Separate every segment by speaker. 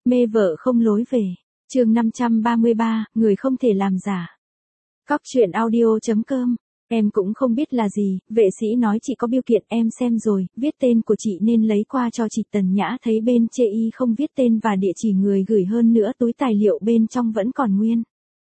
Speaker 1: Mê vợ không lối về. Chương 533, người không thể làm giả. Cóc truyện audio.com. Em cũng không biết là gì, vệ sĩ nói chị có biêu kiện, em xem rồi, viết tên của chị nên lấy qua cho chị. Tần Nhã thấy bên chê y không viết tên và địa chỉ người gửi, hơn nữa túi tài liệu bên trong vẫn còn nguyên.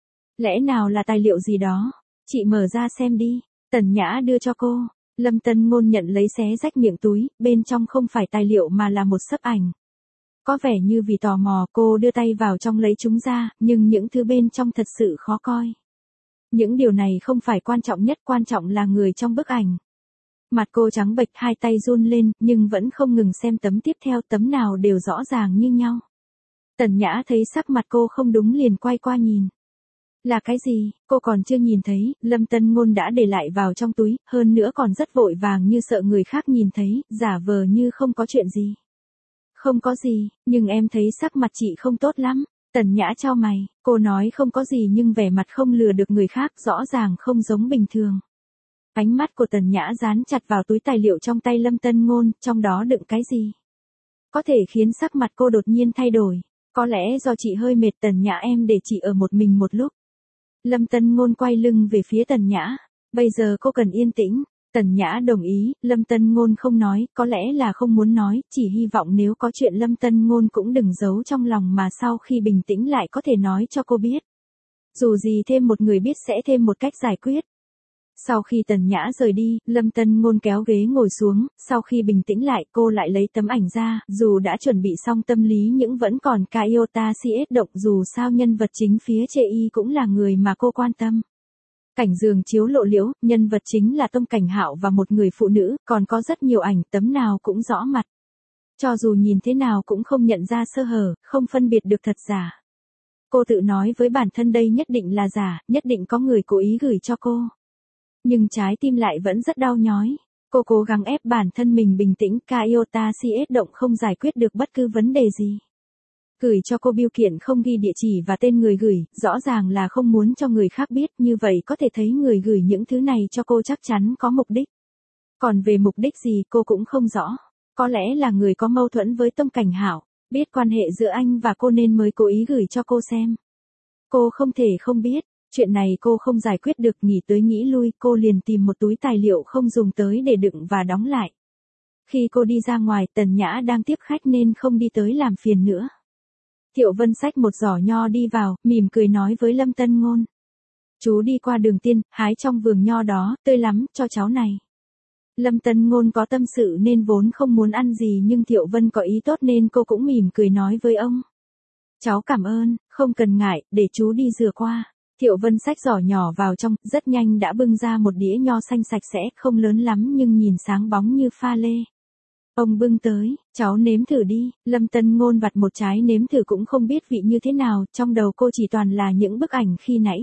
Speaker 1: Lẽ nào là tài liệu gì đó? Chị mở ra xem đi. Tần Nhã đưa cho cô. Lâm Tân Ngôn nhận lấy, xé rách miệng túi, bên trong không phải tài liệu mà là một xấp ảnh. Có vẻ như vì tò mò, cô đưa tay vào trong lấy chúng ra, nhưng những thứ bên trong thật sự khó coi. Những điều này không phải quan trọng nhất, quan trọng là người trong bức ảnh. Mặt cô trắng bệch, hai tay run lên, nhưng vẫn không ngừng xem tấm tiếp theo, tấm nào đều rõ ràng như nhau. Tần Nhã thấy sắc mặt cô không đúng liền quay qua nhìn. Là cái gì, cô còn chưa nhìn thấy, Lâm Tân Ngôn đã để lại vào trong túi, hơn nữa còn rất vội vàng như sợ người khác nhìn thấy, giả vờ như không có chuyện gì. Không có gì, nhưng em thấy sắc mặt chị không tốt lắm. Tần Nhã chau mày, cô nói không có gì nhưng vẻ mặt không lừa được người khác, rõ ràng không giống bình thường. Ánh mắt của Tần Nhã dán chặt vào túi tài liệu trong tay Lâm Tân Ngôn, trong đó đựng cái gì? Có thể khiến sắc mặt cô đột nhiên thay đổi. Có lẽ do chị hơi mệt. Tần Nhã, em để chị ở một mình một lúc. Lâm Tân Ngôn quay lưng về phía Tần Nhã. Bây giờ cô cần yên tĩnh. Tần Nhã đồng ý, Lâm Tân Ngôn không nói, có lẽ là không muốn nói, chỉ hy vọng nếu có chuyện Lâm Tân Ngôn cũng đừng giấu trong lòng mà sau khi bình tĩnh lại có thể nói cho cô biết. Dù gì thêm một người biết sẽ thêm một cách giải quyết. Sau khi Tần Nhã rời đi, Lâm Tân Ngôn kéo ghế ngồi xuống, sau khi bình tĩnh lại cô lại lấy tấm ảnh ra, dù đã chuẩn bị xong tâm lý nhưng vẫn còn cả iota CS động, dù sao nhân vật chính phía chê y cũng là người mà cô quan tâm. Cảnh giường chiếu lộ liễu, nhân vật chính là Tông Cảnh Hạo và một người phụ nữ, còn có rất nhiều ảnh, tấm nào cũng rõ mặt. Cho dù nhìn thế nào cũng không nhận ra sơ hở, không phân biệt được thật giả. Cô tự nói với bản thân đây nhất định là giả, nhất định có người cố ý gửi cho cô. Nhưng trái tim lại vẫn rất đau nhói. Cô cố gắng ép bản thân mình bình tĩnh, cả iota CS động không giải quyết được bất cứ vấn đề gì. Gửi cho cô biêu kiện không ghi địa chỉ và tên người gửi, rõ ràng là không muốn cho người khác biết, như vậy có thể thấy người gửi những thứ này cho cô chắc chắn có mục đích. Còn về mục đích gì cô cũng không rõ. Có lẽ là người có mâu thuẫn với Tông Cảnh Hạo, biết quan hệ giữa anh và cô nên mới cố ý gửi cho cô xem. Cô không thể không biết, chuyện này cô không giải quyết được, nghĩ tới nghĩ lui, cô liền tìm một túi tài liệu không dùng tới để đựng và đóng lại. Khi cô đi ra ngoài, Tần Nhã đang tiếp khách nên không đi tới làm phiền nữa. Thiệu Vân xách một giỏ nho đi vào, mỉm cười nói với Lâm Tân Ngôn. Chú đi qua đường Tiên, hái trong vườn nho đó, tươi lắm, cho cháu này. Lâm Tân Ngôn có tâm sự nên vốn không muốn ăn gì, nhưng Thiệu Vân có ý tốt nên cô cũng mỉm cười nói với ông. Cháu cảm ơn, không cần ngại, để chú đi rửa qua. Thiệu Vân xách giỏ nhỏ vào trong, rất nhanh đã bưng ra một đĩa nho xanh sạch sẽ, không lớn lắm nhưng nhìn sáng bóng như pha lê. Ông bưng tới, cháu nếm thử đi. Lâm Tân Ngôn vặt một trái nếm thử cũng không biết vị như thế nào, trong đầu cô chỉ toàn là những bức ảnh khi nãy.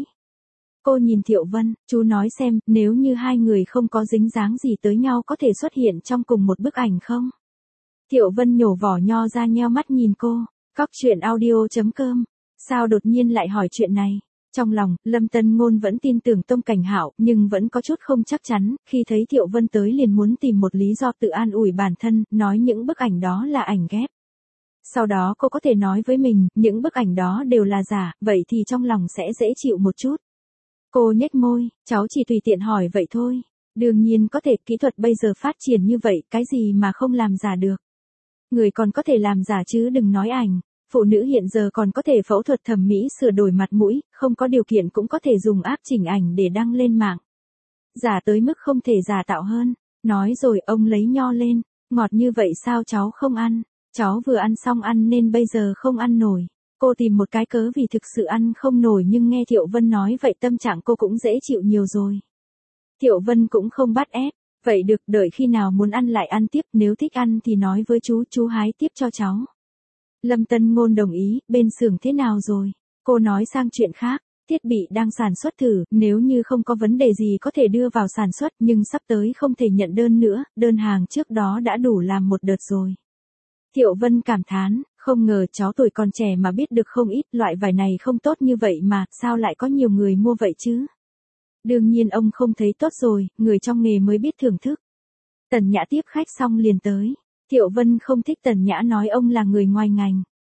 Speaker 1: Cô nhìn Thiệu Vân, chú nói xem, nếu như hai người không có dính dáng gì tới nhau có thể xuất hiện trong cùng một bức ảnh không? Thiệu Vân nhổ vỏ nho ra, nheo mắt nhìn cô. Cóc truyện audio.com. Sao đột nhiên lại hỏi chuyện này? Trong lòng, Lâm Tân Ngôn vẫn tin tưởng Tông Cảnh Hạo, nhưng vẫn có chút không chắc chắn, khi thấy Thiệu Vân tới liền muốn tìm một lý do tự an ủi bản thân, nói những bức ảnh đó là ảnh ghép. Sau đó cô có thể nói với mình, những bức ảnh đó đều là giả, vậy thì trong lòng sẽ dễ chịu một chút. Cô nhếch môi, cháu chỉ tùy tiện hỏi vậy thôi. Đương nhiên có thể, kỹ thuật bây giờ phát triển như vậy, cái gì mà không làm giả được. Người còn có thể làm giả chứ đừng nói ảnh. Phụ nữ hiện giờ còn có thể phẫu thuật thẩm mỹ sửa đổi mặt mũi, không có điều kiện cũng có thể dùng app chỉnh ảnh để đăng lên mạng. Giả tới mức không thể giả tạo hơn. Nói rồi ông lấy nho lên, ngọt như vậy sao cháu không ăn? Cháu vừa ăn xong ăn nên bây giờ không ăn nổi. Cô tìm một cái cớ vì thực sự ăn không nổi, nhưng nghe Thiệu Vân nói vậy tâm trạng cô cũng dễ chịu nhiều rồi. Thiệu Vân cũng không bắt ép. Vậy được, đợi khi nào muốn ăn lại ăn tiếp, nếu thích ăn thì nói với chú hái tiếp cho cháu. Lâm Tân Ngôn đồng ý. Bên xưởng thế nào rồi? Cô nói sang chuyện khác. Thiết bị đang sản xuất thử, nếu như không có vấn đề gì có thể đưa vào sản xuất, nhưng sắp tới không thể nhận đơn nữa, đơn hàng trước đó đã đủ làm một đợt rồi. Thiệu Vân cảm thán, không ngờ cháu tuổi còn trẻ mà biết được không ít, loại vải này không tốt như vậy mà, sao lại có nhiều người mua vậy chứ? Đương nhiên ông không thấy tốt rồi, người trong nghề mới biết thưởng thức. Tần Nhã tiếp khách xong liền tới. Thiệu Vân không thích Tần Nhã nói ông là người ngoài ngành.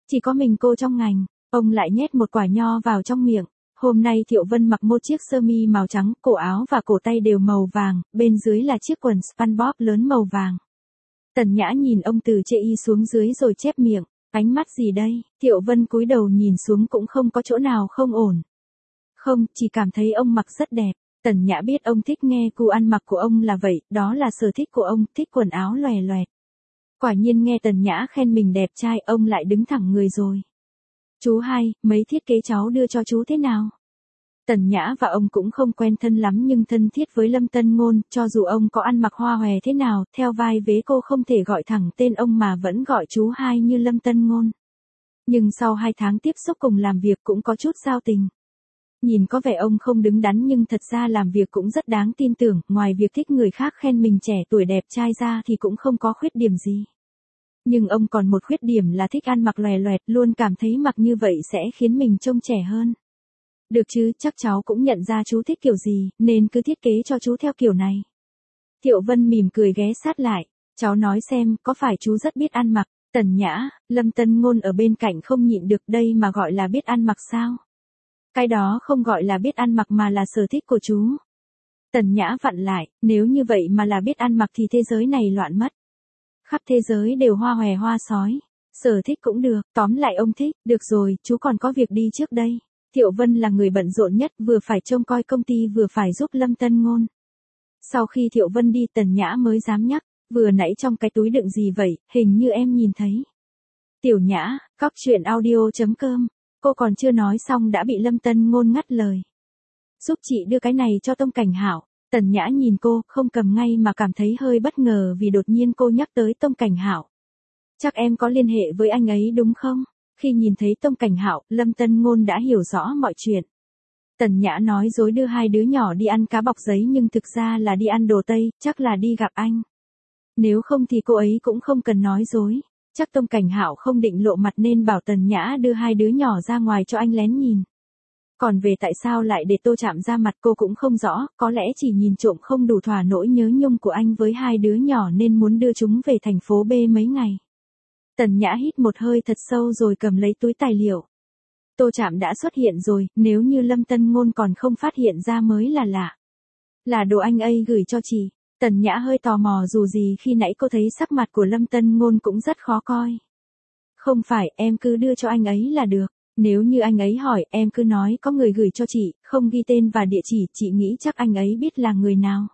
Speaker 1: Chỉ có mình cô trong ngành. Ông lại nhét một quả nho vào trong miệng. Hôm nay Thiệu Vân mặc một chiếc sơ mi màu trắng, cổ áo và cổ tay đều màu vàng, bên dưới là chiếc quần SpongeBob lớn màu vàng. Tần Nhã nhìn ông từ chê y xuống dưới rồi chép miệng, ánh mắt gì đây? Thiệu Vân cúi đầu nhìn xuống cũng không có chỗ nào không ổn. Không, chỉ cảm thấy ông mặc rất đẹp. Tần Nhã biết ông thích nghe gu ăn mặc của ông là vậy, đó là sở thích của ông, thích quần áo lòe loẹt. Quả nhiên nghe Tần Nhã khen mình đẹp trai, ông lại đứng thẳng người rồi. Chú hai, mấy thiết kế cháu đưa cho chú thế nào? Tần Nhã và ông cũng không quen thân lắm nhưng thân thiết với Lâm Tân Ngôn, cho dù ông có ăn mặc hoa hòe thế nào, theo vai vế cô không thể gọi thẳng tên ông mà vẫn gọi chú hai như Lâm Tân Ngôn. Nhưng sau 2 tháng tiếp xúc cùng làm việc cũng có chút giao tình. Nhìn có vẻ ông không đứng đắn nhưng thật ra làm việc cũng rất đáng tin tưởng, ngoài việc thích người khác khen mình trẻ tuổi đẹp trai ra thì cũng không có khuyết điểm gì. Nhưng ông còn một khuyết điểm là thích ăn mặc lòe loẹt, luôn cảm thấy mặc như vậy sẽ khiến mình trông trẻ hơn. Được chứ, chắc cháu cũng nhận ra chú thích kiểu gì, nên cứ thiết kế cho chú theo kiểu này. Thiệu Vân mỉm cười ghé sát lại, cháu nói xem, có phải chú rất biết ăn mặc? Tần Nhã, Lâm Tân Ngôn ở bên cạnh không nhịn được, đây mà gọi là biết ăn mặc sao? Cái đó không gọi là biết ăn mặc mà là sở thích của chú. Tần Nhã vặn lại, nếu như vậy mà là biết ăn mặc thì thế giới này loạn mất. Khắp thế giới đều hoa hòe hoa sói. Sở thích cũng được, tóm lại ông thích, được rồi, chú còn có việc đi trước đây. Thiệu Vân là người bận rộn nhất, vừa phải trông coi công ty vừa phải giúp Lâm Tân Ngôn. Sau khi Thiệu Vân đi, Tần Nhã mới dám nhắc, vừa nãy trong cái túi đựng gì vậy, hình như em nhìn thấy. Tiểu Nhã, cóc truyện audio.com, cô còn chưa nói xong đã bị Lâm Tân Ngôn ngắt lời. Giúp chị đưa cái này cho Tông Cảnh Hạo. Tần Nhã nhìn cô, không cầm ngay mà cảm thấy hơi bất ngờ vì đột nhiên cô nhắc tới Tông Cảnh Hạo. Chắc em có liên hệ với anh ấy đúng không? Khi nhìn thấy Tông Cảnh Hạo, Lâm Tân Ngôn đã hiểu rõ mọi chuyện. Tần Nhã nói dối đưa 2 đứa nhỏ đi ăn cá bọc giấy nhưng thực ra là đi ăn đồ Tây, chắc là đi gặp anh. Nếu không thì cô ấy cũng không cần nói dối. Chắc Tông Cảnh Hạo không định lộ mặt nên bảo Tần Nhã đưa 2 đứa nhỏ ra ngoài cho anh lén nhìn. Còn về tại sao lại để Tô Trạm ra mặt cô cũng không rõ, có lẽ chỉ nhìn trộm không đủ thỏa nỗi nhớ nhung của anh với 2 đứa nhỏ nên muốn đưa chúng về thành phố B mấy ngày. Tần Nhã hít một hơi thật sâu rồi cầm lấy túi tài liệu. Tô Trạm đã xuất hiện rồi, nếu như Lâm Tân Ngôn còn không phát hiện ra mới là lạ. Là đồ anh ấy gửi cho chị. Tần Nhã hơi tò mò dù gì khi nãy cô thấy sắc mặt của Lâm Tân Ngôn cũng rất khó coi. Không phải, em cứ đưa cho anh ấy là được. Nếu như anh ấy hỏi, em cứ nói có người gửi cho chị, không ghi tên và địa chỉ, chị nghĩ chắc anh ấy biết là người nào.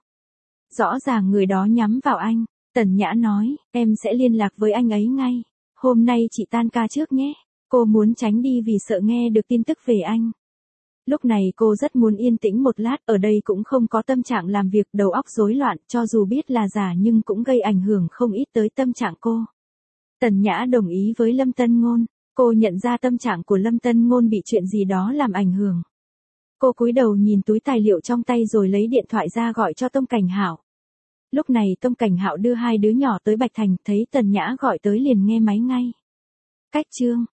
Speaker 1: Rõ ràng người đó nhắm vào anh. Tần Nhã nói, em sẽ liên lạc với anh ấy ngay. Hôm nay chị tan ca trước nhé. Cô muốn tránh đi vì sợ nghe được tin tức về anh. Lúc này cô rất muốn yên tĩnh một lát, ở đây cũng không có tâm trạng làm việc, đầu óc rối loạn, cho dù biết là giả nhưng cũng gây ảnh hưởng không ít tới tâm trạng cô. Tần Nhã đồng ý với Lâm Tân Ngôn. Cô nhận ra tâm trạng của Lâm Tân Ngôn bị chuyện gì đó làm ảnh hưởng. Cô cúi đầu nhìn túi tài liệu trong tay rồi lấy điện thoại ra gọi cho Tông Cảnh Hạo. Lúc này Tông Cảnh Hạo đưa 2 đứa nhỏ tới Bạch Thành, thấy Tần Nhã gọi tới liền nghe máy ngay. Cách chương